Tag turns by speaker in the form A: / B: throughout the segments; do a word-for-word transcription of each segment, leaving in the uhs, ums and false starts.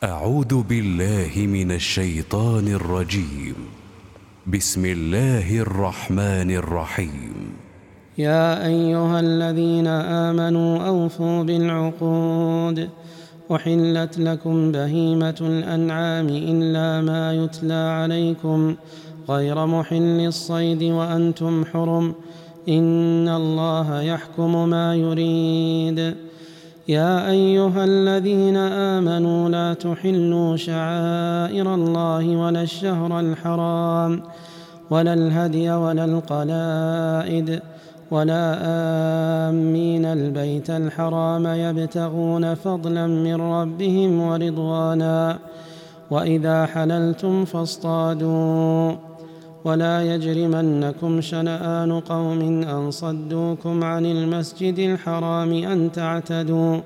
A: أعوذ بالله من الشيطان الرجيم. بسم الله الرحمن الرحيم.
B: يا أيها الذين آمنوا أوفوا بالعقود. أحلت لكم بهيمة الأنعام إلا ما يتلى عليكم غير محل الصيد وأنتم حرم، إن الله يحكم ما يريد. يا أيها الذين آمنوا لا تحلوا شعائر الله ولا الشهر الحرام ولا الهدي ولا القلائد ولا آمين البيت الحرام يبتغون فضلا من ربهم ورضوانا، وإذا حللتم فاصطادوا، ولا يجرمنكم شنآن قوم أن صدوكم عن المسجد الحرام أن تعتدوا،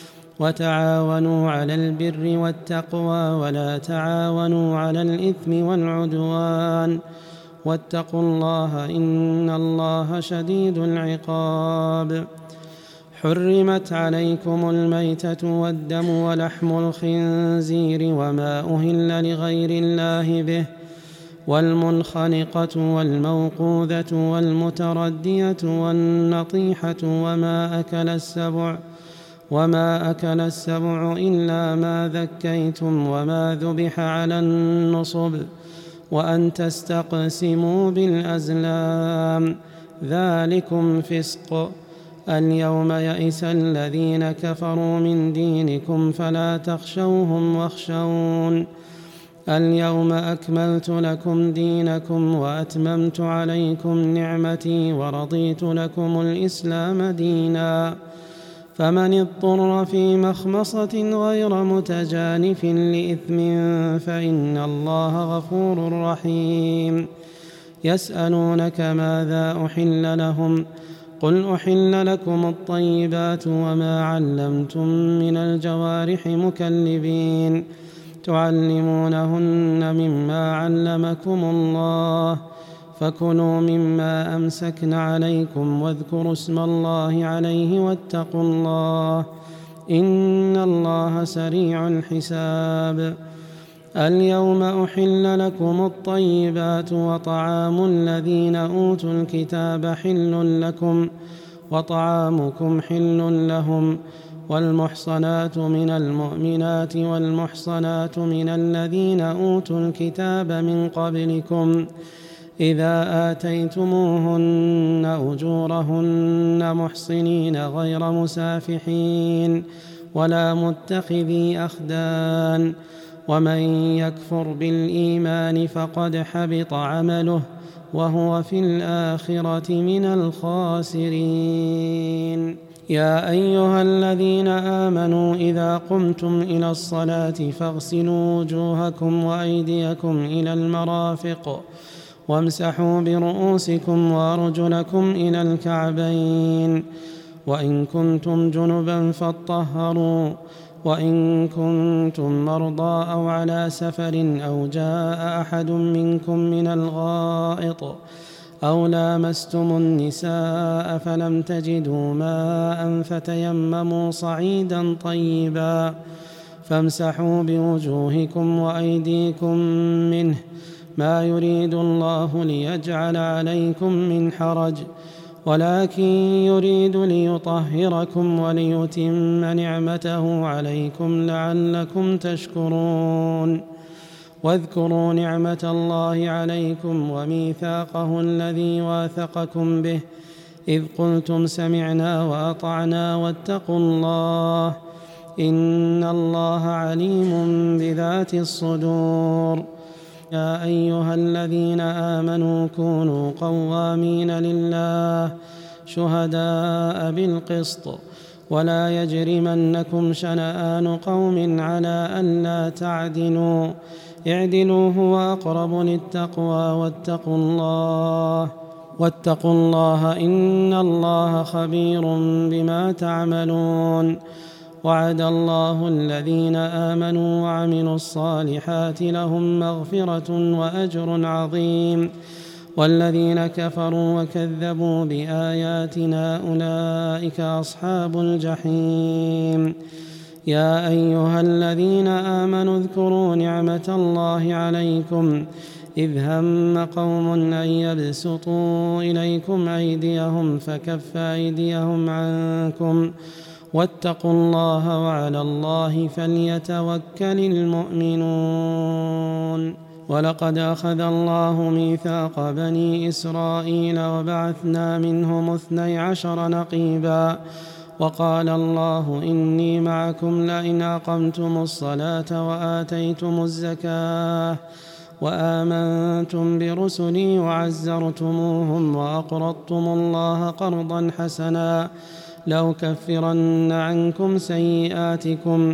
B: وتعاونوا على البر والتقوى ولا تعاونوا على الإثم والعدوان، واتقوا الله إن الله شديد العقاب. حرمت عليكم الميتة والدم ولحم الخنزير وما أهل لغير الله به، والمنخنقة والموقوذة والمتردية والنطيحة وما أكل السبع وما أكل السبع إلا ما ذكيتم وما ذبح على النصب، وأن تستقسموا بالأزلام، ذلكم فسق. اليوم يئس الذين كفروا من دينكم فلا تخشوهم واخشون. اليوم أكملت لكم دينكم وأتممت عليكم نعمتي ورضيت لكم الإسلام دينا، فمن اضطر في مخمصة غير متجانف لإثم فإن الله غفور رحيم. يسألونك ماذا أحل لهم، قل أحل لكم الطيبات وما علمتم من الجوارح مكلبين تعلمونهن مما علمكم الله، فكلوا مما أمسكن عليكم واذكروا اسم الله عليه واتقوا الله إن الله سريع الحساب. اليوم أحل لكم الطيبات وطعام الذين أوتوا الكتاب حل لكم وطعامكم حل لهم، والمحصنات من المؤمنات والمحصنات من الذين أوتوا الكتاب من قبلكم إذا آتيتموهن أجورهن محصنين غير مسافحين ولا متخذي أخدان، ومن يكفر بالإيمان فقد حبط عمله وهو في الآخرة من الخاسرين. يا أيها الذين آمنوا إذا قمتم إلى الصلاة فاغسلوا وجوهكم وأيديكم إلى المرافق وامسحوا برؤوسكم وأرجلكم إلى الكعبين، وإن كنتم جنبا فاطهروا، وإن كنتم مرضى أو على سفر أو جاء أحد منكم من الغائط أو لامستم النساء فلم تجدوا ماء فتيمموا صعيدا طيبا فامسحوا بوجوهكم وأيديكم منه، ما يريد الله ليجعل عليكم من حرج ولكن يريد ليطهركم وليتم نعمته عليكم لعلكم تشكرون. واذكروا نعمة الله عليكم وميثاقه الذي واثقكم به إذ قلتم سمعنا وأطعنا واتقوا الله إن الله عليم بذات الصدور. يا أيها الذين آمنوا كونوا قوامين لله شهداء بالقسط، ولا يجرمنكم شنآن قوم على ألا تعدلوا، اعدلوا هو أقرب للتقوى واتقوا الله واتقوا الله إن الله خبير بما تعملون. وعد الله الذين آمنوا وعملوا الصالحات لهم مغفرة وأجر عظيم، والذين كفروا وكذبوا بآياتنا أولئك أصحاب الجحيم. يا أيها الذين آمنوا اذكروا نعمة الله عليكم إذ هم قوم أن يبسطوا إليكم أيديهم فكف أيديهم عنكم واتقوا الله وعلى الله فليتوكل المؤمنون. ولقد أخذ الله ميثاق بني إسرائيل وبعثنا منهم اثني عشر نقيبا وقال الله إني معكم لئن أقمتم الصلاة وآتيتم الزكاة وآمنتم برسلي وعزرتموهم وأقرضتم الله قرضا حسنا لأكفرن عنكم سيئاتكم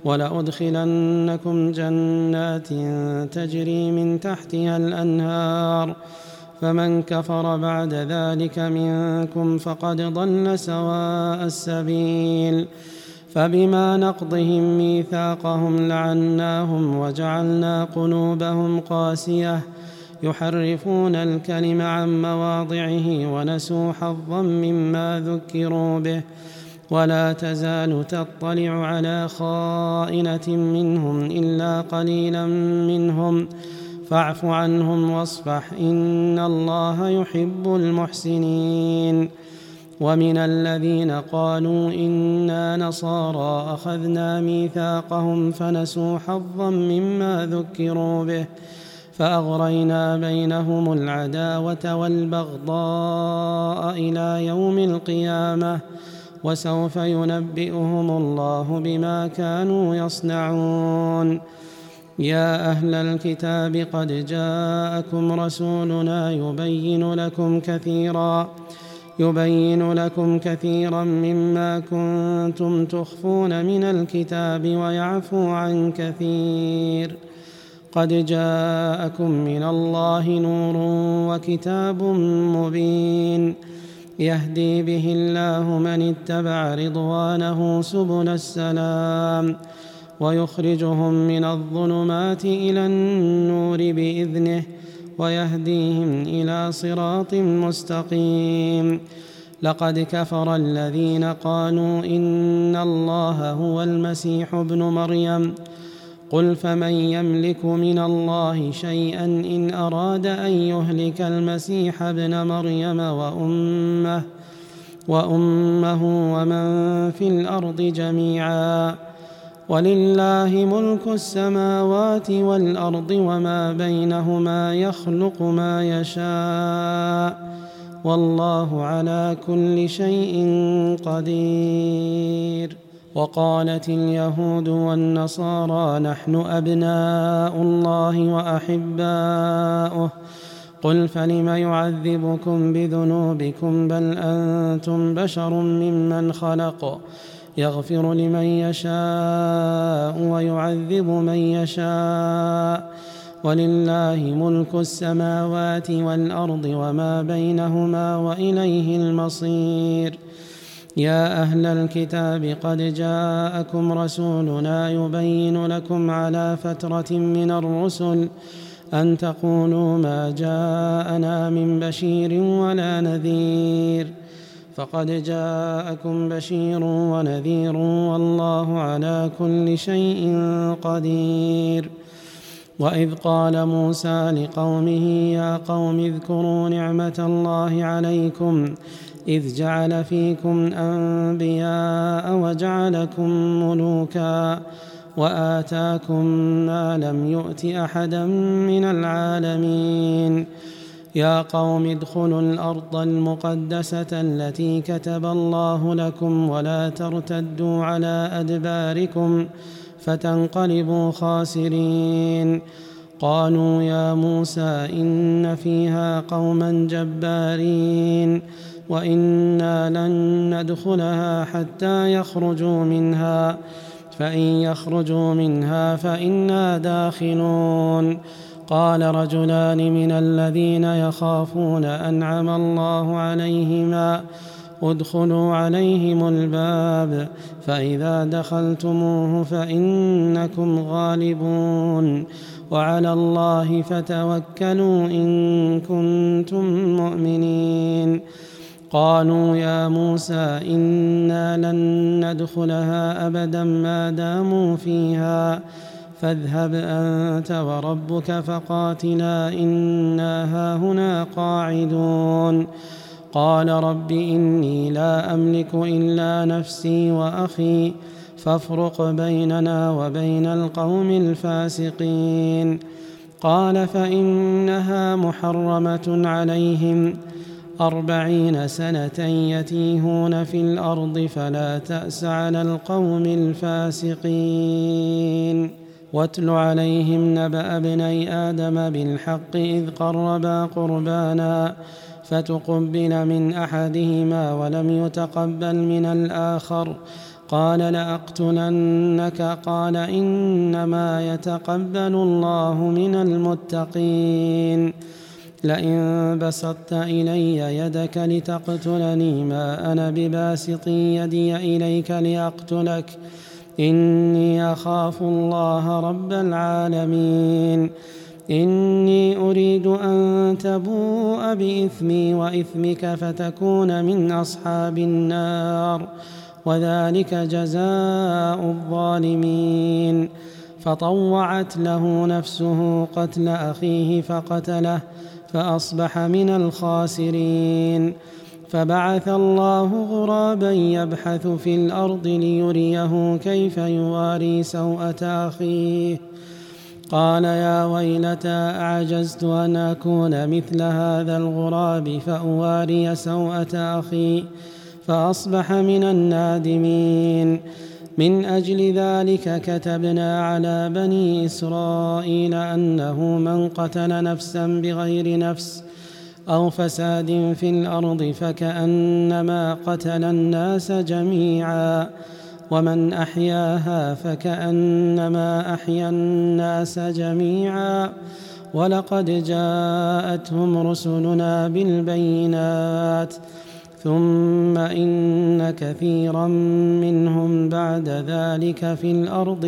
B: ولأدخلنكم جنات تجري من تحتها الأنهار فمن كفر بعد ذلك منكم فقد ضل سواء السبيل. فبما نقضهم ميثاقهم لعناهم وجعلنا قلوبهم قاسية يحرفون الكلم عن مواضعه ونسوا حظا مما ذكروا به ولا تزال تطلع على خائنة منهم إلا قليلا منهم فاعف عنهم واصفح إن الله يحب المحسنين. ومن الذين قالوا إنا نصارى أخذنا ميثاقهم فنسوا حظا مما ذكروا به فأغرينا بينهم العداوة والبغضاء إلى يوم القيامة وسوف ينبئهم الله بما كانوا يصنعون. يا أهل الكتاب قد جاءكم رسولنا يبين لكم كثيرا يبين لكم كثيرا مما كنتم تخفون من الكتاب ويعفو عن كثير قد جاءكم من الله نور وكتاب مبين يهدي به الله من اتبع رضوانه سبل السلام ويخرجهم من الظلمات إلى النور بإذنه ويهديهم إلى صراط مستقيم. لقد كفر الذين قالوا إن الله هو المسيح ابن مريم قل فمن يملك من الله شيئا إن أراد أن يهلك المسيح ابن مريم وأمه, وأمه ومن في الأرض جميعا ولله ملك السماوات والأرض وما بينهما يخلق ما يشاء والله على كل شيء قدير. وقالت اليهود والنصارى نحن أبناء الله وأحباؤه قل فلم يعذبكم بذنوبكم بل أنتم بشر ممن خلق يغفر لمن يشاء ويعذب من يشاء ولله ملك السماوات والأرض وما بينهما وإليه المصير. يا أهل الكتاب قد جاءكم رسولنا يبين لكم على فترة من الرسل أن تقولوا ما جاءنا من بشير ولا نذير فقد جاءكم بشير ونذير والله على كل شيء قدير. وإذ قال موسى لقومه يا قوم اذكروا نعمة الله عليكم إذ جعل فيكم أنبياء وجعلكم ملوكا وآتاكم ما لم يؤت أحدا من العالمين. يا قوم ادخلوا الأرض المقدسة التي كتب الله لكم ولا ترتدوا على أدباركم فتنقلبوا خاسرين. قالوا يا موسى إن فيها قوما جبارين وإنا لن ندخلها حتى يخرجوا منها فإن يخرجوا منها فإنا داخلون. قال رجلان من الذين يخافون أنعم الله عليهما ادخلوا عليهم الباب فإذا دخلتموه فإنكم غالبون وعلى الله فتوكلوا إن كنتم مؤمنين. قالوا يا موسى إنا لن ندخلها أبدا ما داموا فيها فاذهب أنت وربك فقاتلا إنا هاهنا قاعدون قال رب إني لا أملك إلا نفسي وأخي فافرق بيننا وبين القوم الفاسقين قال فإنها محرمة عليهم أربعين سنة يتيهون في الأرض فلا تأس على القوم الفاسقين واتل عليهم نبأ ابني آدم بالحق إذ قربا قربانا فتقبل من أحدهما ولم يتقبل من الآخر قال لأقتلنك قال إنما يتقبل الله من المتقين لئن بسطت إلي يدك لتقتلني ما أنا بباسط يدي إليك لأقتلك إني أخاف الله رب العالمين إني أريد أن تبوء بإثمي وإثمك فتكون من أصحاب النار وذلك جزاء الظالمين فطوعت له نفسه قتل أخيه فقتله فأصبح من الخاسرين فبعث الله غرابا يبحث في الأرض ليريه كيف يواري سوءة أخيه قال يا ويلتى أعجزت أن أكون مثل هذا الغراب فأواري سوءة أخي فأصبح من النادمين من أجل ذلك كتبنا على بني إسرائيل أنه من قتل نفسا بغير نفس أو فساد في الأرض فكأنما قتل الناس جميعا ومن أحياها فكأنما أحيا الناس جميعا ولقد جاءتهم رسلنا بالبينات ثم إن كثيرا منهم بعد ذلك في الأرض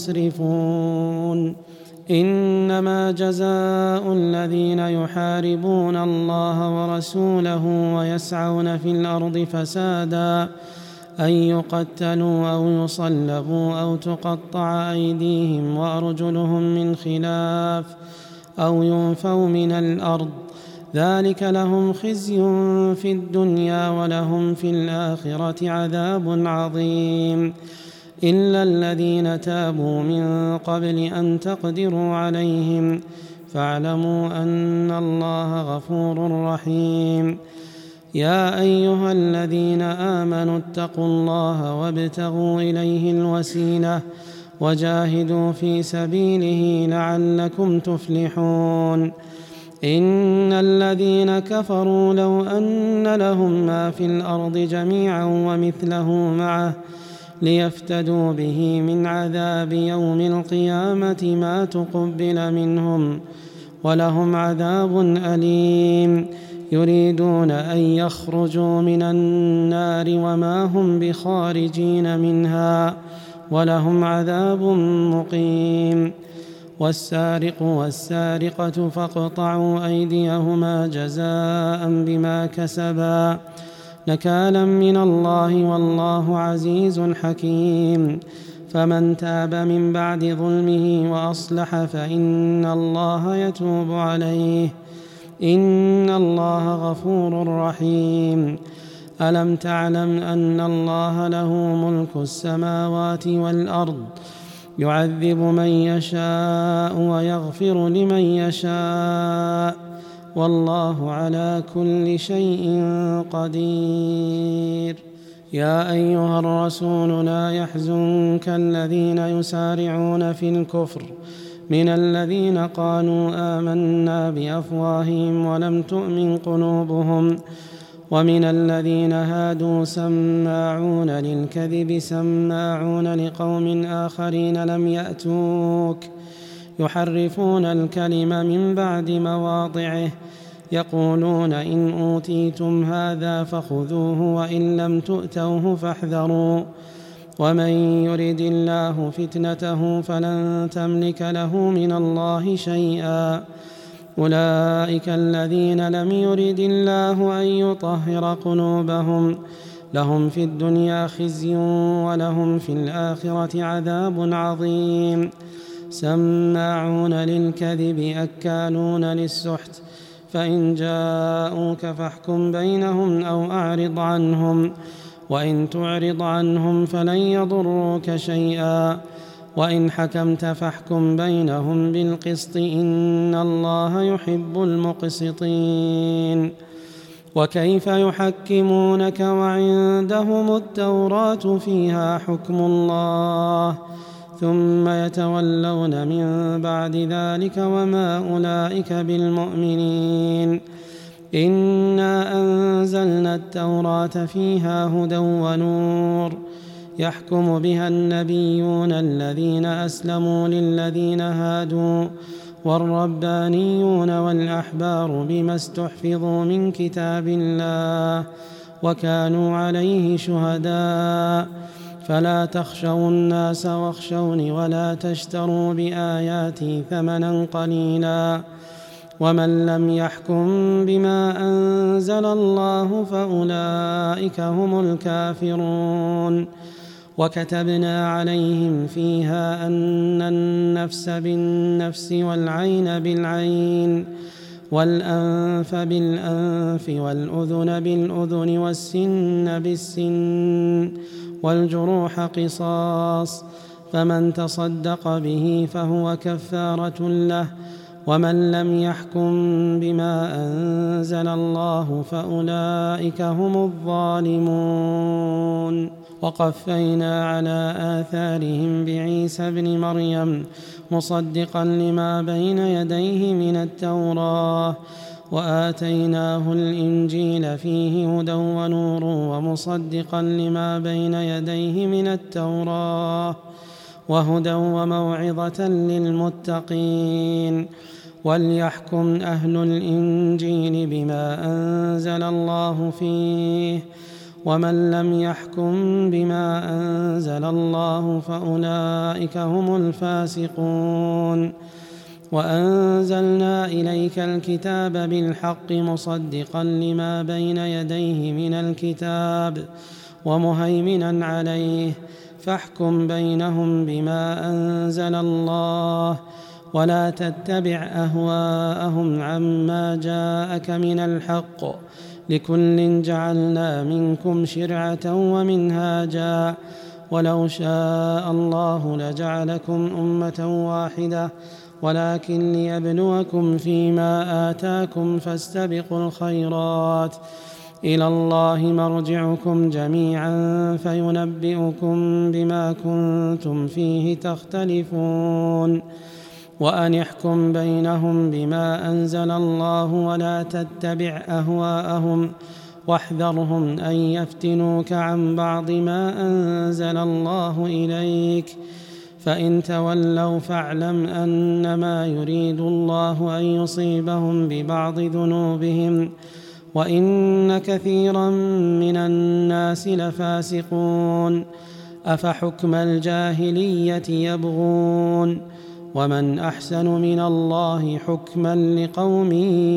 B: لمسرفون إنما جزاء الذين يحاربون الله ورسوله ويسعون في الأرض فسادا أن يقتلوا أو يصلبوا أو تقطع أيديهم وأرجلهم من خلاف أو ينفوا من الأرض ذلك لهم خزي في الدنيا ولهم في الآخرة عذاب عظيم إلا الذين تابوا من قبل أن تقدروا عليهم فاعلموا أن الله غفور رحيم يا أيها الذين آمنوا اتقوا الله وابتغوا إليه الوسيلة وجاهدوا في سبيله لعلكم تفلحون إن الذين كفروا لو أن لهم ما في الأرض جميعا ومثله معه ليفتدوا به من عذاب يوم القيامة ما تقبل منهم ولهم عذاب أليم يريدون أن يخرجوا من النار وما هم بخارجين منها ولهم عذاب مقيم والسارق والسارقة فاقطعوا أيديهما جزاء بما كسبا نكالا من الله والله عزيز حكيم فمن تاب من بعد ظلمه وأصلح فإن الله يتوب عليه إن الله غفور رحيم ألم تعلم أن الله له ملك السماوات والأرض يعذب من يشاء ويغفر لمن يشاء والله على كل شيء قدير يا أيها الرسول لا يحزنك الذين يسارعون في الكفر من الذين قالوا آمنا بأفواههم ولم تؤمن قلوبهم ومن الذين هادوا سماعون للكذب سماعون لقوم آخرين لم يأتوك يحرفون الكلم من بعد مواضعه يقولون إن أوتيتم هذا فخذوه وإن لم تؤتوه فاحذروا ومن يرد الله فتنته فلن تملك له من الله شيئا أولئك الذين لم يرد الله أن يطهر قلوبهم لهم في الدنيا خزي ولهم في الآخرة عذاب عظيم سماعون للكذب أكالون للسحت فإن جاءوك فاحكم بينهم أو أعرض عنهم وإن تعرض عنهم فلن يضروك شيئا وإن حكمت فاحكم بينهم بالقسط إن الله يحب المقسطين وكيف يحكمونك وعندهم التوراة فيها حكم الله ثم يتولون من بعد ذلك وما أولئك بالمؤمنين إنا أنزلنا التوراة فيها هدى ونور يحكم بها النبيون الذين أسلموا للذين هادوا والربانيون والأحبار بما استحفظوا من كتاب الله وكانوا عليه شهداء فلا تخشوا الناس واخشوني ولا تشتروا بآياتي ثمنا قليلا ومن لم يحكم بما أنزل الله فأولئك هم الكافرون وكتبنا عليهم فيها أن النفس بالنفس والعين بالعين والأنف بالأنف والأذن بالأذن والسن بالسن والجروح قصاص فمن تصدق به فهو كفارة له ومن لم يحكم بما أنزل الله فأولئك هم الظالمون وقفينا على آثارهم بعيسى ابن مريم مصدقا لما بين يديه من التوراة وآتيناه الإنجيل فيه هدى ونور ومصدقا لما بين يديه من التوراة وهدى وموعظة للمتقين وليحكم أهل الإنجيل بما أنزل الله فيه ومن لم يحكم بما أنزل الله فأولئك هم الفاسقون وأنزلنا إليك الكتاب بالحق مصدقا لما بين يديه من الكتاب ومهيمنا عليه فاحكم بينهم بما أنزل الله ولا تتبع أهواءهم عما جاءك من الحق لكل جعلنا منكم شرعة ومنهاجا ولو شاء الله لجعلكم أمة واحدة ولكن ليبلوكم فيما آتاكم فاستبقوا الخيرات إلى الله مرجعكم جميعا فينبئكم بما كنتم فيه تختلفون وأن احكم بينهم بما أنزل الله ولا تتبع أهواءهم واحذرهم أن يفتنوك عن بعض ما أنزل الله إليك فإن تولوا فاعلم أنما يريد الله أن يصيبهم ببعض ذنوبهم وإن كثيرا من الناس لفاسقون أفحكم الجاهلية يبغون ومن أحسن من الله حكما لقوم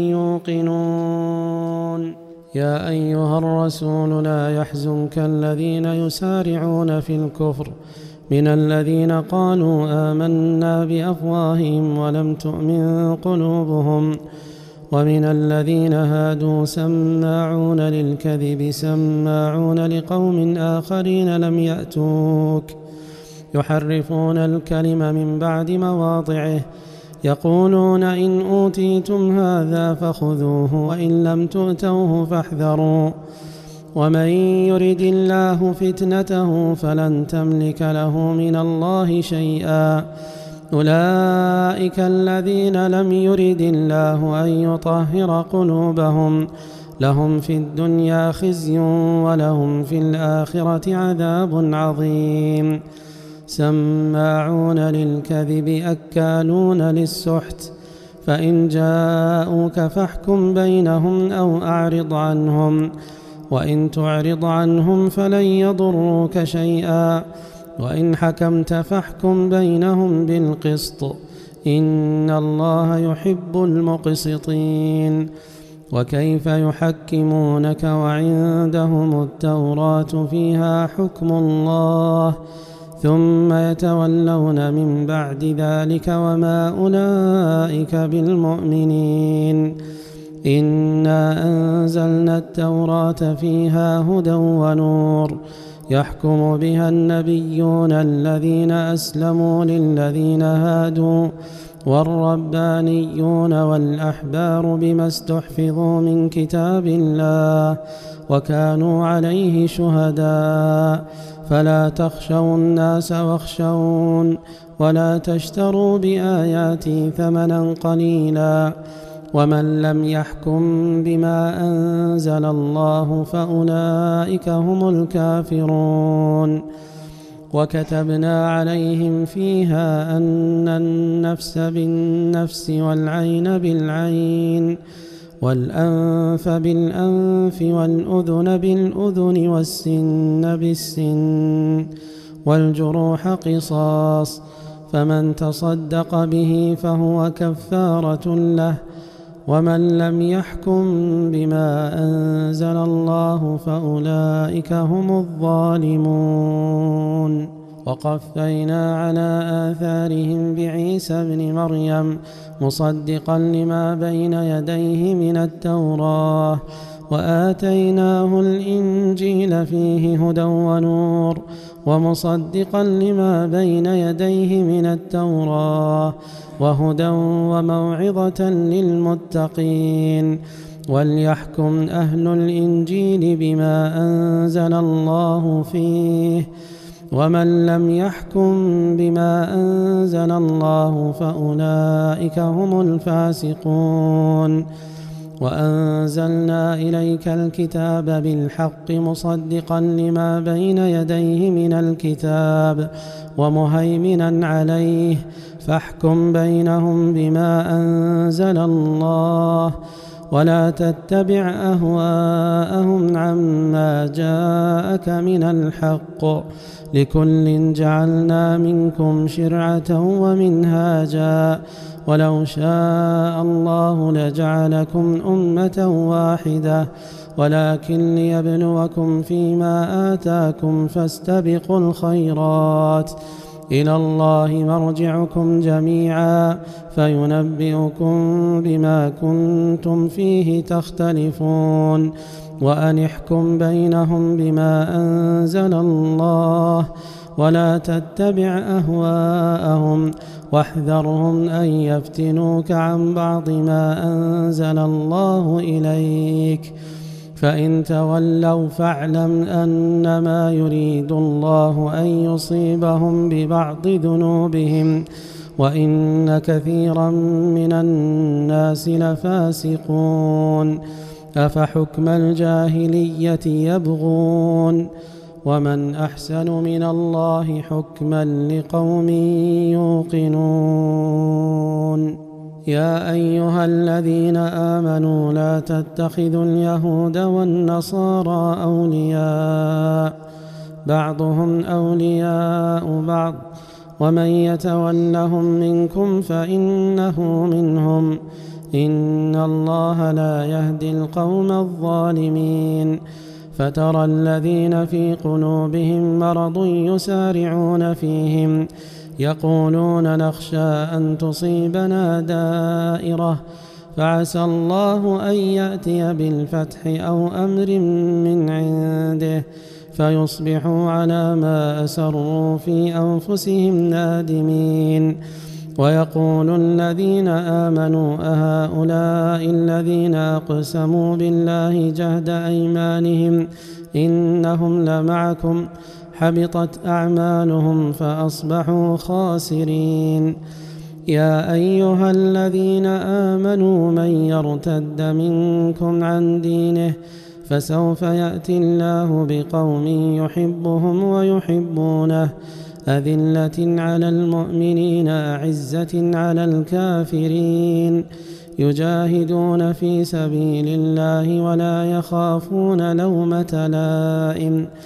B: يوقنون يا أيها الرسول لا يحزنك الذين يسارعون في الكفر من الذين قالوا آمنا بأفواههم ولم تؤمن قلوبهم ومن الذين هادوا سماعون للكذب سماعون لقوم آخرين لم يأتوك يحرفون الكلم من بعد مواضعه يقولون إن أوتيتم هذا فخذوه وإن لم تؤتوه فاحذروا ومن يرد الله فتنته فلن تملك له من الله شيئا أولئك الذين لم يرد الله أن يطهر قلوبهم لهم في الدنيا خزي ولهم في الآخرة عذاب عظيم سماعون للكذب أكالون للسحت فإن جاءوك فاحكم بينهم أو أعرض عنهم وإن تعرض عنهم فلن يضروك شيئا وإن حكمت فاحكم بينهم بالقسط إن الله يحب المقسطين. وكيف يحكمونك وعندهم التوراة فيها حكم الله ثم يتولون من بعد ذلك وما أولئك بالمؤمنين. إنا أنزلنا التوراة فيها هدى ونور يحكم بها النبيون الذين أسلموا للذين هادوا والربانيون والأحبار بما استحفظوا من كتاب الله وكانوا عليه شهداء. فلا تخشوا الناس واخشون ولا تشتروا بآياتي ثمنا قليلا. ومن لم يحكم بما أنزل الله فأولئك هم الكافرون. وكتبنا عليهم فيها أن النفس بالنفس والعين بالعين والأنف بالأنف والأذن بالأذن والسن بالسن والجروح قصاص، فمن تصدق به فهو كفارة له. ومن لم يحكم بما أنزل الله فأولئك هم الظالمون. وقفينا على آثارهم بعيسى ابن مريم مصدقا لما بين يديه من التوراة وآتيناه الإنجيل فيه هدى ونور ومصدقا لما بين يديه من التوراة وهدى وموعظة للمتقين. وليحكم أهل الإنجيل بما أنزل الله فيه، ومن لم يحكم بما أنزل الله فأولئك هم الفاسقون. وأنزلنا إليك الكتاب بالحق مصدقا لما بين يديه من الكتاب ومهيمنا عليه، فاحكم بينهم بما أنزل الله ولا تتبع أهواءهم عما جاءك من الحق، لكل جعلنا منكم شرعة ومنهاجا، ولو شاء الله لجعلكم أمة واحدة ولكن ليبلوكم فيما آتاكم فاستبقوا الخيرات، إلى الله مرجعكم جميعا فينبئكم بما كنتم فيه تختلفون. وأن احكم بينهم بما أنزل الله ولا تتبع أهواءهم واحذرهم أن يفتنوك عن بعض ما أنزل الله إليك، فإن تولوا فاعلم أنما يريد الله أن يصيبهم ببعض ذنوبهم وإن كثيرا من الناس لفاسقون. أفحكم الجاهلية يبغون ومن أحسن من الله حكما لقوم يوقنون. يا أيها الذين آمنوا لا تتخذوا اليهود والنصارى أولياء بعضهم أولياء بعض ومن يتولهم منكم فإنه منهم، إن الله لا يهدي القوم الظالمين. فترى الذين في قلوبهم مرض يسارعون فيهم يقولون نخشى أن تصيبنا دائرة فعسى الله أن يأتي بالفتح أو أمر من عنده فيصبحوا على ما أسروا في أنفسهم نادمين. ويقول الذين آمنوا أهؤلاء الذين أقسموا بالله جهد أيمانهم إنهم لمعكم حبطت أعمالهم فأصبحوا خاسرين. يا أيها الذين آمنوا من يرتد منكم عن دينه فسوف يأتي الله بقوم يحبهم ويحبونه أذلة على المؤمنين أعزة على الكافرين يجاهدون في سبيل الله ولا يخافون لومة لائم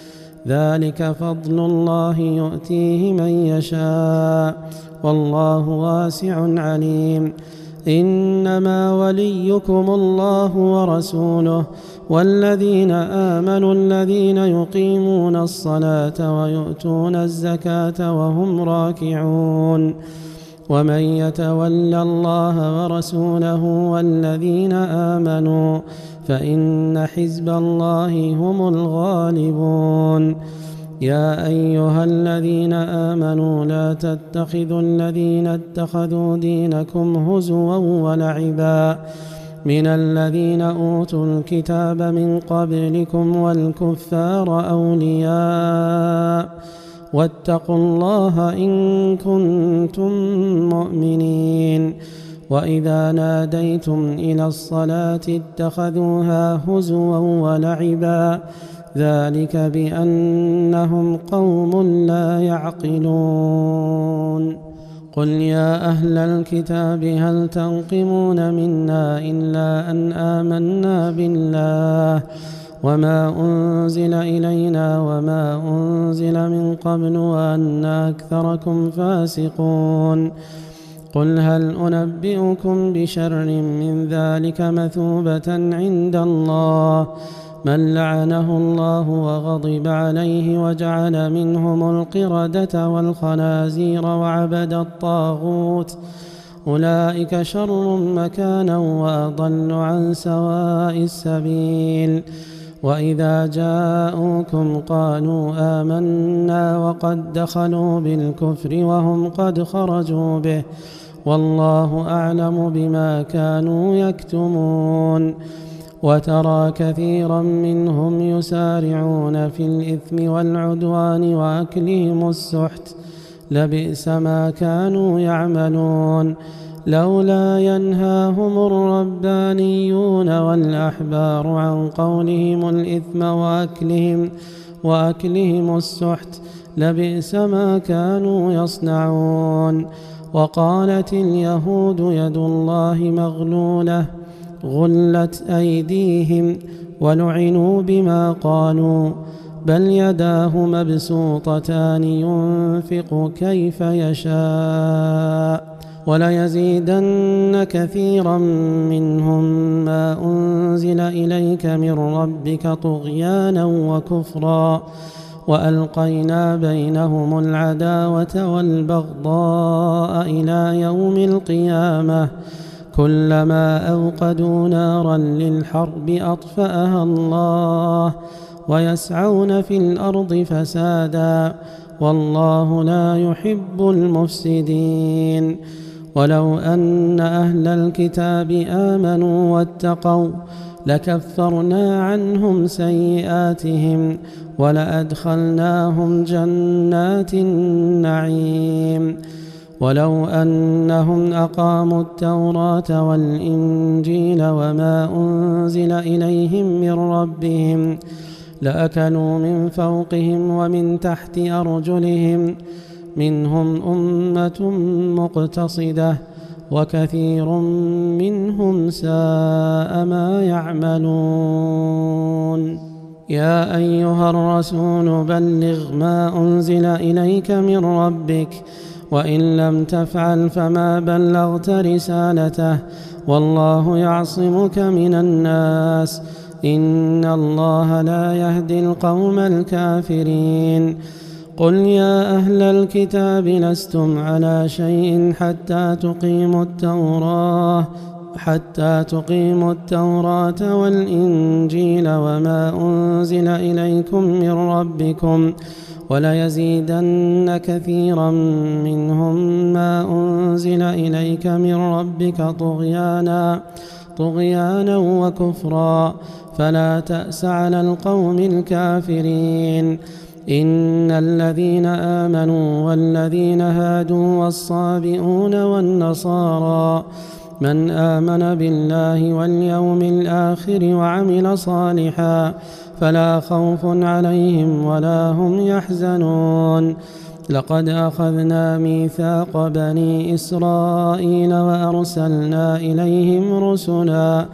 B: ذلك فضل الله يؤتيه من يشاء والله واسع عليم. إنما وليكم الله ورسوله والذين آمنوا الذين يقيمون الصلاة ويؤتون الزكاة وهم راكعون. ومن يتول الله ورسوله والذين آمنوا فإن حزب الله هم الغالبون. يا أيها الذين آمنوا لا تتخذوا الذين اتخذوا دينكم هزوا ولعبا من الذين أوتوا الكتاب من قبلكم والكفار أولياء واتقوا الله إن كنتم مؤمنين. وإذا ناديتم إلى الصلاة اتخذوها هزوا ولعبا ذلك بأنهم قوم لا يعقلون. قل يا أهل الكتاب هل تنقمون منا إلا أن آمنا بالله وما أنزل إلينا وما أنزل من قبل وأن أكثركم فاسقون. قل هل أنبئكم بشر من ذلك مثوبة عند الله من لعنه الله وغضب عليه وجعل منهم القردة والخنازير وعبد الطاغوت أولئك شر مكانا وأضل عن سواء السبيل. وإذا جاءوكم قالوا آمنا وقد دخلوا بالكفر وهم قد خرجوا به والله أعلم بما كانوا يكتمون. وترى كثيرا منهم يسارعون في الإثم والعدوان وأكلهم السحت لبئس ما كانوا يعملون. لولا ينهاهم الربانيون والأحبار عن قولهم الإثم وأكلهم, وأكلهم السحت لبئس ما كانوا يصنعون. وقالت اليهود يد الله مغلولة غلت أيديهم ولعنوا بما قالوا بل يداه مبسوطتان ينفق كيف يشاء وليزيدن كثيرا منهم ما أنزل إليك من ربك طغيانا وكفرا وألقينا بينهم العداوة والبغضاء إلى يوم القيامة كلما أوقدوا نارا للحرب أطفأها الله ويسعون في الأرض فسادا والله لا يحب المفسدين. ولو أن أهل الكتاب آمنوا واتقوا لكفرنا عنهم سيئاتهم ولأدخلناهم جنات النعيم. ولو أنهم أقاموا التوراة والإنجيل وما أنزل إليهم من ربهم لأكلوا من فوقهم ومن تحت أرجلهم منهم أمة مقتصدة وكثير منهم ساء ما يعملون. يا أيها الرسول بلغ ما أنزل إليك من ربك وإن لم تفعل فما بلغت رسالته والله يعصمك من الناس إن الله لا يهدي القوم الكافرين. قل يا أهل الكتاب لستم على شيء حتى تقيموا التوراة حتى تقيموا التوراة والإنجيل وما أنزل إليكم من ربكم وليزيدن كثيرا منهم ما أنزل إليك من ربك طغيانا طغيانا وكفرا فلا تأس على القوم الكافرين. إن الذين آمنوا والذين هادوا والصابئون والنصارى من آمن بالله واليوم الآخر وعمل صالحا فلا خوف عليهم ولا هم يحزنون. لقد أخذنا ميثاق بني إسرائيل وأرسلنا إليهم رسلا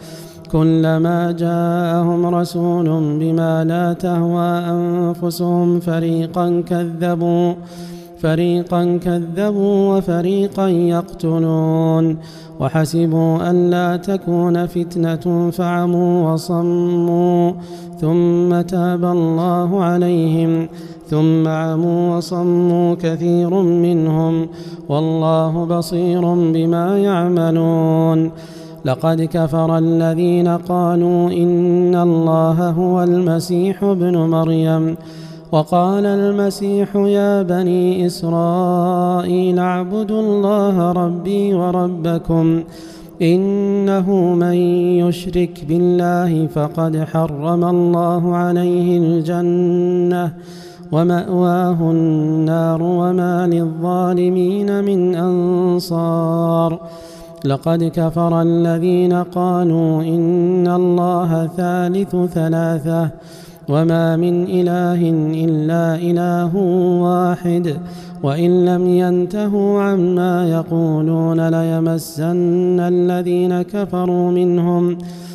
B: كلما جاءهم رسول بما لا تهوى أنفسهم فريقا كذبوا فريقا كذبوا وفريقا يقتلون وحسبوا أن لا تكون فتنة فعموا وصموا ثم تاب الله عليهم ثم عموا وصموا كثير منهم والله بصير بما يعملون. لقد كفر الذين قالوا إن الله هو المسيح ابن مريم وقال المسيح يا بني إسرائيل اعبدوا الله ربي وربكم إنه من يشرك بالله فقد حرم الله عليه الجنة ومأواه النار وما للظالمين من أنصار. لقد كفر الذين قالوا إن الله ثالث ثلاثة وما من إله إلا إله واحد وإن لم ينتهوا عما يقولون ليمسن الذين كفروا منهم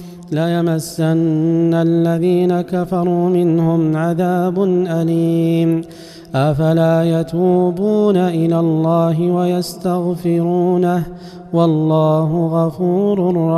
B: ليمسن الذين كفروا منهم عذاب أليم. أفلا يتوبون إلى الله ويستغفرونه والله غفور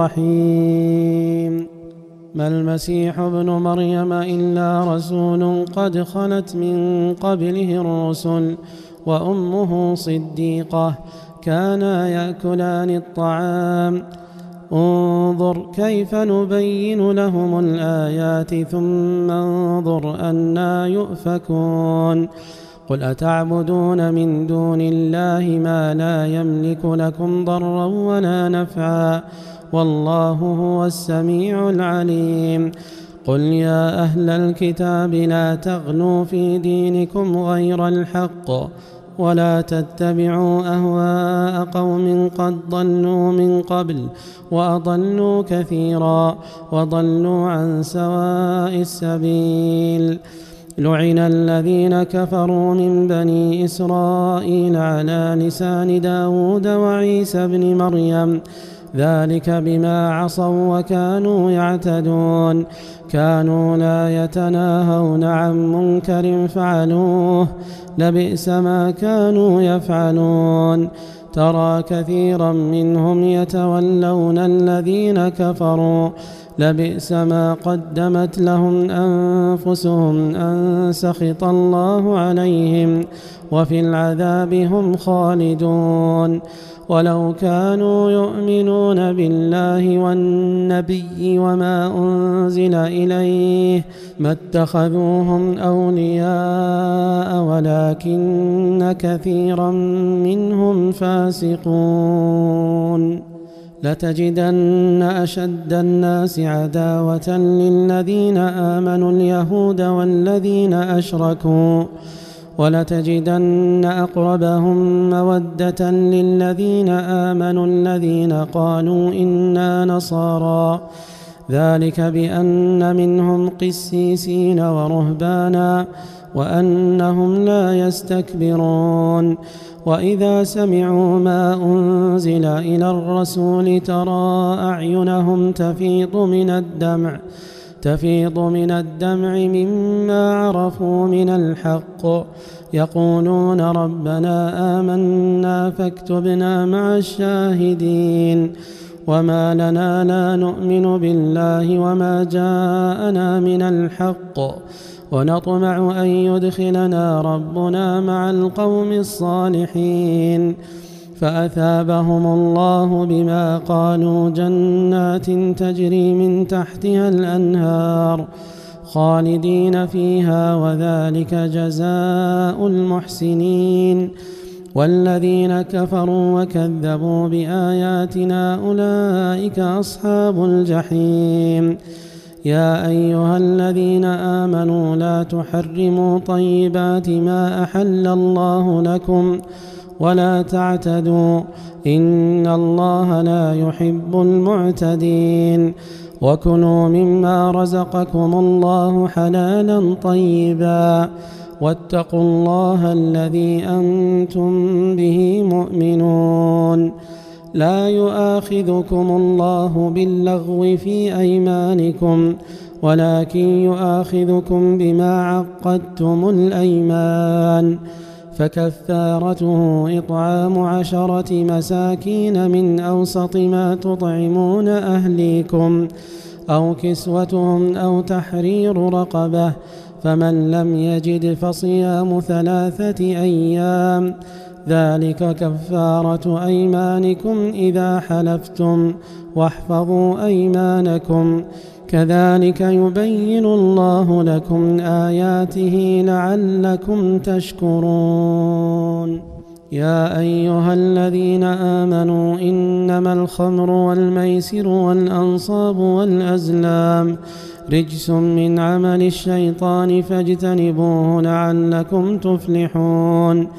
B: رحيم. ما المسيح ابن مريم إلا رسول قد خلت من قبله الرسل وأمه صديقة كانا يأكلان الطعام انظر كيف نبين لهم الآيات ثم انظر أنا يؤفكون. قل أتعبدون من دون الله ما لا يملك لكم ضرا ولا نفعا والله هو السميع العليم. قل يا أهل الكتاب لا تغلوا في دينكم غير الحق ولا تتبعوا أهواء قوم قد ضلوا من قبل وأضلوا كثيرا وضلوا عن سواء السبيل. لعن الذين كفروا من بني إسرائيل على لسان داود وعيسى بن مريم ذلك بما عصوا وكانوا يعتدون كانوا لا يتناهون عن منكر فعلوه لبئس ما كانوا يفعلون. ترى كثيرا منهم يتولون الذين كفروا لبئس ما قدمت لهم أنفسهم أن سخط الله عليهم وفي العذاب هم خالدون. ولو كانوا يؤمنون بالله والنبي وما أنزل إليه ما اتخذوهم أولياء ولكن كثيرا منهم فاسقون. لتجدن أشد الناس عداوة للذين آمنوا اليهود والذين أشركوا ولتجدن أقربهم مودة للذين آمنوا الذين قالوا إنا نصارى ذلك بأن منهم قسيسين ورهبانا وأنهم لا يستكبرون. وإذا سمعوا ما أنزل إلى الرسول ترى أعينهم تفيض من الدمع تفيض من الدمع مما عرفوا من الحق يقولون ربنا آمنا فاكتبنا مع الشاهدين. وما لنا لا نؤمن بالله وما جاءنا من الحق ونطمع أن يدخلنا ربنا مع القوم الصالحين. فأثابهم الله بما قالوا جنات تجري من تحتها الأنهار خالدين فيها وذلك جزاء المحسنين. والذين كفروا وكذبوا بآياتنا أولئك أصحاب الجحيم. يا أيها الذين آمنوا لا تحرموا طيبات ما أحل الله لكم ولا تعتدوا إن الله لا يحب المعتدين. وكلوا مما رزقكم الله حلالا طيبا واتقوا الله الذي أنتم به مؤمنون. لا يؤاخذكم الله باللغو في أيمانكم ولكن يؤاخذكم بما عقدتم الأيمان، فكفارته إطعام عشرة مساكين من أوسط ما تطعمون أهليكم أو كسوتهم أو تحرير رقبة، فمن لم يجد فصيام ثلاثة أيام، ذلك كفارة أيمانكم إذا حلفتم، واحفظوا أيمانكم، كذلك يبين الله لكم آياته لعلكم تشكرون. يا أيها الذين آمنوا إنما الخمر والميسر والأنصاب والأزلام رجس من عمل الشيطان فاجتنبوه لعلكم تفلحون.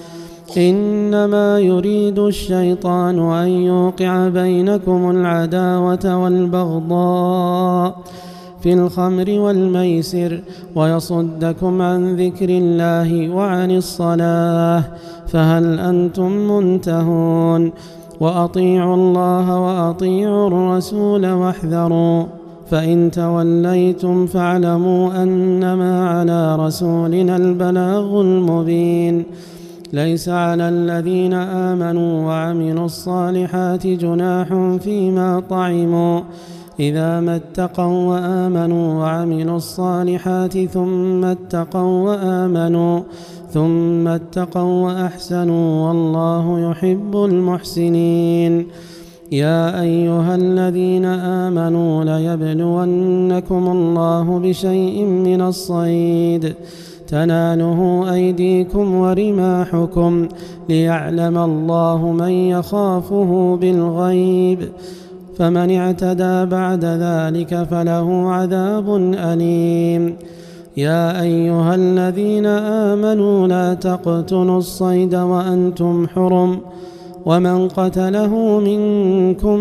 B: إنما يريد الشيطان أن يوقع بينكم العداوة والبغضاء في الخمر والميسر ويصدكم عن ذكر الله وعن الصلاة، فهل أنتم منتهون؟ وأطيعوا الله وأطيعوا الرسول واحذروا، فإن توليتم فاعلموا أنما على رسولنا البلاغ المبين. ليس على الذين آمنوا وعملوا الصالحات جناح فيما طعموا إذا ما اتقوا وآمنوا وعملوا الصالحات ثم اتقوا وآمنوا ثم اتقوا وأحسنوا والله يحب المحسنين. يا أيها الذين آمنوا ليبلونكم الله بشيء من الصيد تناله أيديكم ورماحكم ليعلم الله من يخافه بالغيب، فمن اعتدى بعد ذلك فله عذاب أليم. يا أيها الذين آمنوا لا تقتلوا الصيد وأنتم حرم، ومن قتله منكم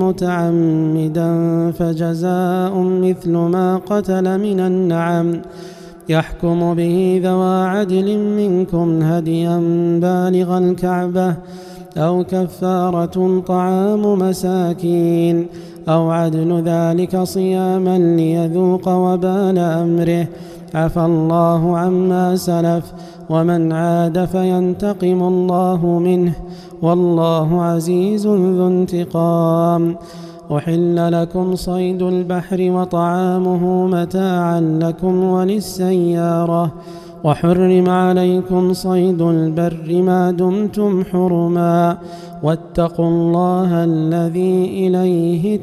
B: متعمدا فجزاء مثل ما قتل من النعم يحكم به ذوى عدل منكم هديا بالغ الكعبة أو كفارة طعام مساكين أو عدل ذلك صياما ليذوق وبال أمره، عفى الله عما سلف، ومن عاد فينتقم الله منه، والله عزيز ذو انتقام. أحل لكم صيد البحر وطعامه متاعا لكم وللسيارة، وحرم عليكم صيد البر ما دمتم حرما، واتقوا الله الذي إليه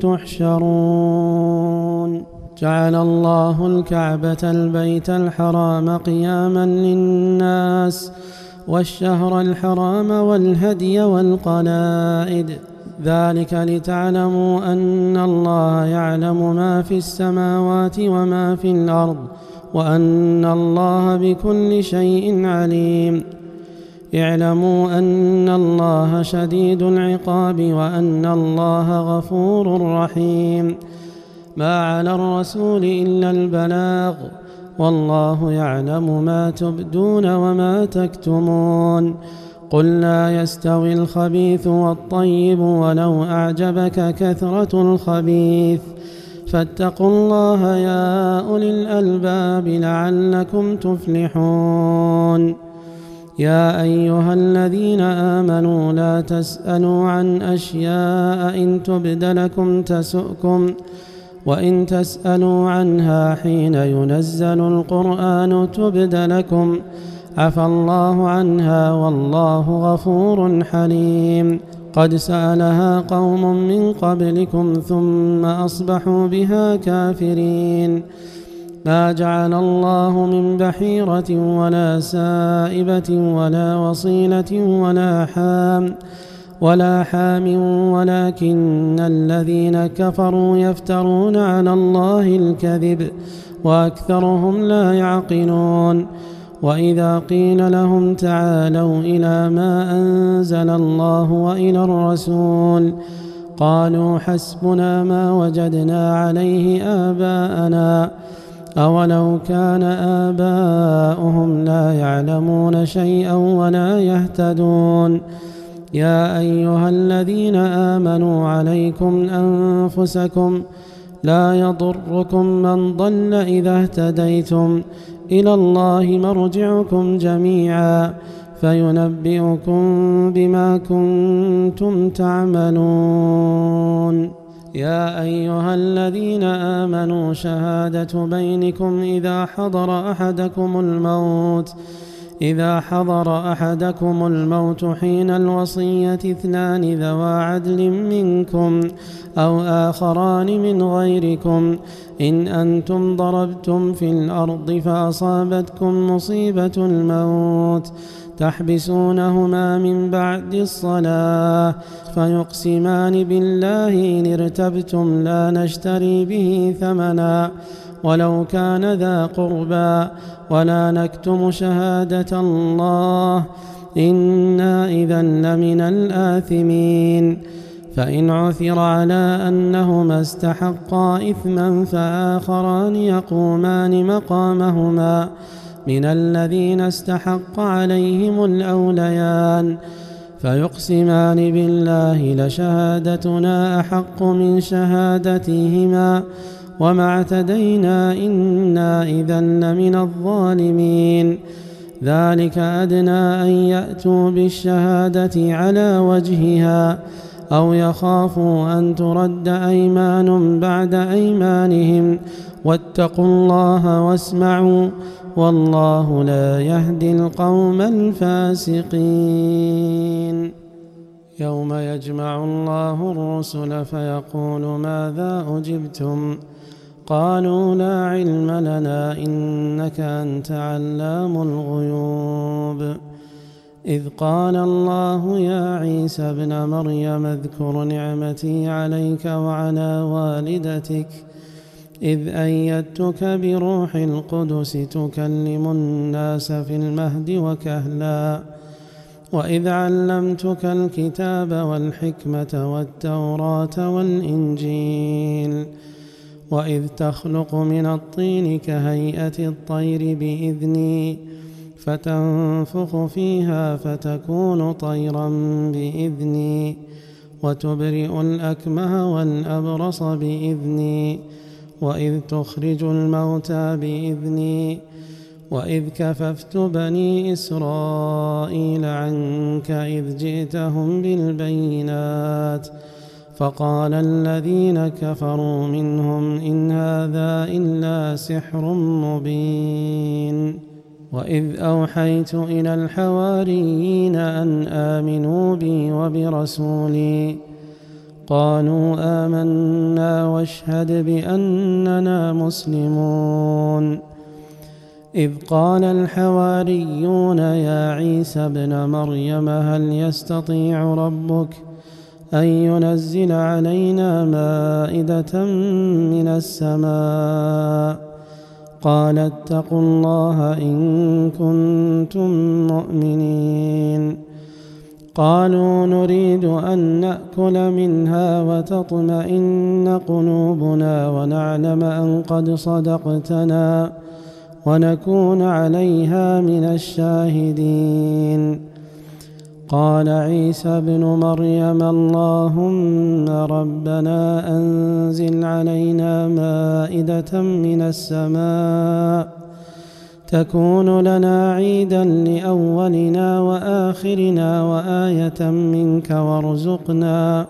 B: تحشرون. جعل الله الكعبة البيت الحرام قياما للناس والشهر الحرام والهدي والقلائد، ذلك لتعلموا أن الله يعلم ما في السماوات وما في الأرض وأن الله بكل شيء عليم. اعلموا أن الله شديد العقاب وأن الله غفور رحيم. ما على الرسول إلا البلاغ، والله يعلم ما تبدون وما تكتمون. قل لا يستوي الخبيث والطيب ولو أعجبك كثرة الخبيث، فاتقوا الله يا أولي الألباب لعلكم تفلحون. يا أيها الذين آمنوا لا تسألوا عن أشياء إن تبد لكم تسؤكم، وإن تسألوا عنها حين ينزل القرآن تبد لكم، عفى الله عنها والله غفور حليم. قد سألها قوم من قبلكم ثم أصبحوا بها كافرين. ما جعل الله من بحيرة ولا سائبة ولا وصيلة ولا حام ولا حام ولكن الذين كفروا يفترون على الله الكذب وأكثرهم لا يعقلون. وإذا قيل لهم تعالوا إلى ما أنزل الله وإلى الرسول قالوا حسبنا ما وجدنا عليه آباءنا، أولو كان آباؤهم لا يعلمون شيئا ولا يهتدون. يا أيها الذين آمنوا عليكم أنفسكم لا يضركم من ضل إذا اهتديتم إلى الله مرجعكم جميعا فينبئكم بما كنتم تعملون. يا أيها الذين آمنوا شهادة بينكم إذا حضر أحدكم الموت إذا حضر أحدكم الموت حين الوصية اثنان ذوى عدل منكم أو آخران من غيركم إن أنتم ضربتم في الأرض فأصابتكم مصيبة الموت تحبسونهما من بعد الصلاة فيقسمان بالله إن ارتبتم لا نشتري به ثمنا ولو كان ذا قربى ولا نكتم شهادة الله إنا إذا لمن الآثمين. فإن عثر على أنهما استحقا إثما فآخران يقومان مقامهما من الذين استحق عليهم الأوليان فيقسمان بالله لشهادتنا أحق من شهادتهما وما اعتدينا إنا إذا لمن الظالمين. ذلك أدنى أن يأتوا بالشهادة على وجهها أو يخافوا أن ترد أيمان بعد أيمانهم واتقوا الله واسمعوا والله لا يهدي القوم الفاسقين. يوم يجمع الله الرسل فيقول ماذا أجبتم قالوا لا علم لنا إنك أنت علام الغيوب. إذ قال الله يا عيسى ابن مريم اذكر نعمتي عليك وعلى والدتك إذ أيدتك بروح القدس تكلم الناس في المهد وكهلا وإذ علمتك الكتاب والحكمة والتوراة والإنجيل وإذ تخلق من الطين كهيئة الطير بإذني فتنفخ فيها فتكون طيرا بإذني وتبرئ الأكمه والأبرص بإذني وإذ تخرج الموتى بإذني وإذ كففت بني إسرائيل عنك إذ جئتهم بالبينات فقال الذين كفروا منهم إن هذا إلا سحر مبين. وإذ أوحيت إلى الحواريين أن آمنوا بي وبرسولي قالوا آمنا واشهد بأننا مسلمون. إذ قال الحواريون يا عيسى ابن مريم هل يستطيع ربك أن ينزل علينا مائدة من السماء قال اتقوا الله إن كنتم مؤمنين. قالوا نريد أن نأكل منها وتطمئن قلوبنا ونعلم أن قد صدقتنا ونكون عليها من الشاهدين. قال عيسى ابن مريم اللهم ربنا أنزل علينا مائدة من السماء تكون لنا عيدا لأولنا وآخرنا وآية منك وارزقنا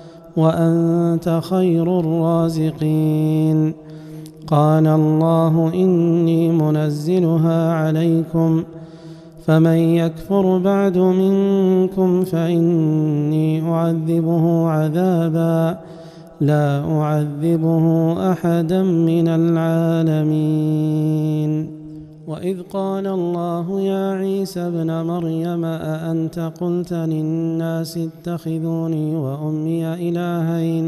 B: وأنت خير الرازقين. قال الله إني منزلها عليكم فمن يكفر بعد منكم فإني أعذبه عذابا لا أعذبه أحدا من العالمين. وإذ قال الله يا عيسى ابن مريم أأنت قلت للناس اتخذوني وأمي إلهين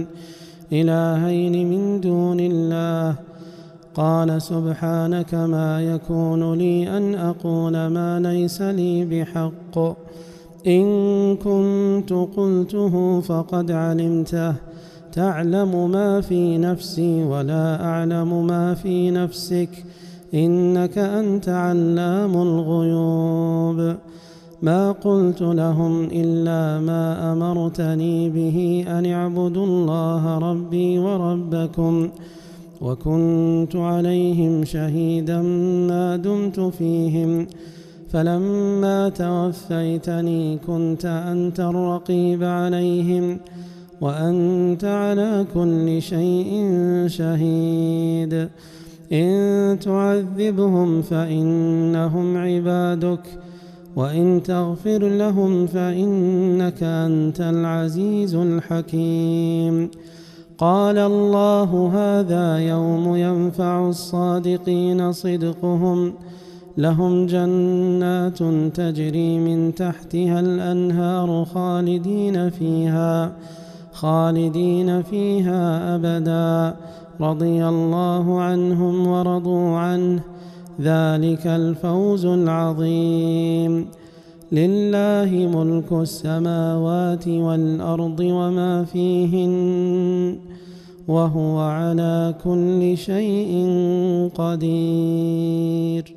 B: إلهين من دون الله قال سبحانك ما يكون لي أن أقول ما ليس لي بحق إن كنت قلته فقد علمته تعلم ما في نفسي ولا أعلم ما في نفسك إنك أنت علام الغيوب. ما قلت لهم إلا ما أمرتني به أن اعبدوا الله ربي وربكم وكنت عليهم شهيدا ما دمت فيهم فلما توفيتني كنت أنت الرقيب عليهم وأنت على كل شيء شهيد إن تعذبهم فإنهم عبادك وإن تغفر لهم فإنك أنت العزيز الحكيم. قال الله هذا يوم ينفع الصادقين صدقهم لهم جنات تجري من تحتها الأنهار خالدين فيها خالدين فيها أبدا رضي الله عنهم ورضوا عنه ذلك الفوز العظيم. لله ملك السماوات والأرض وما فيهن وهو على كل شيء قدير.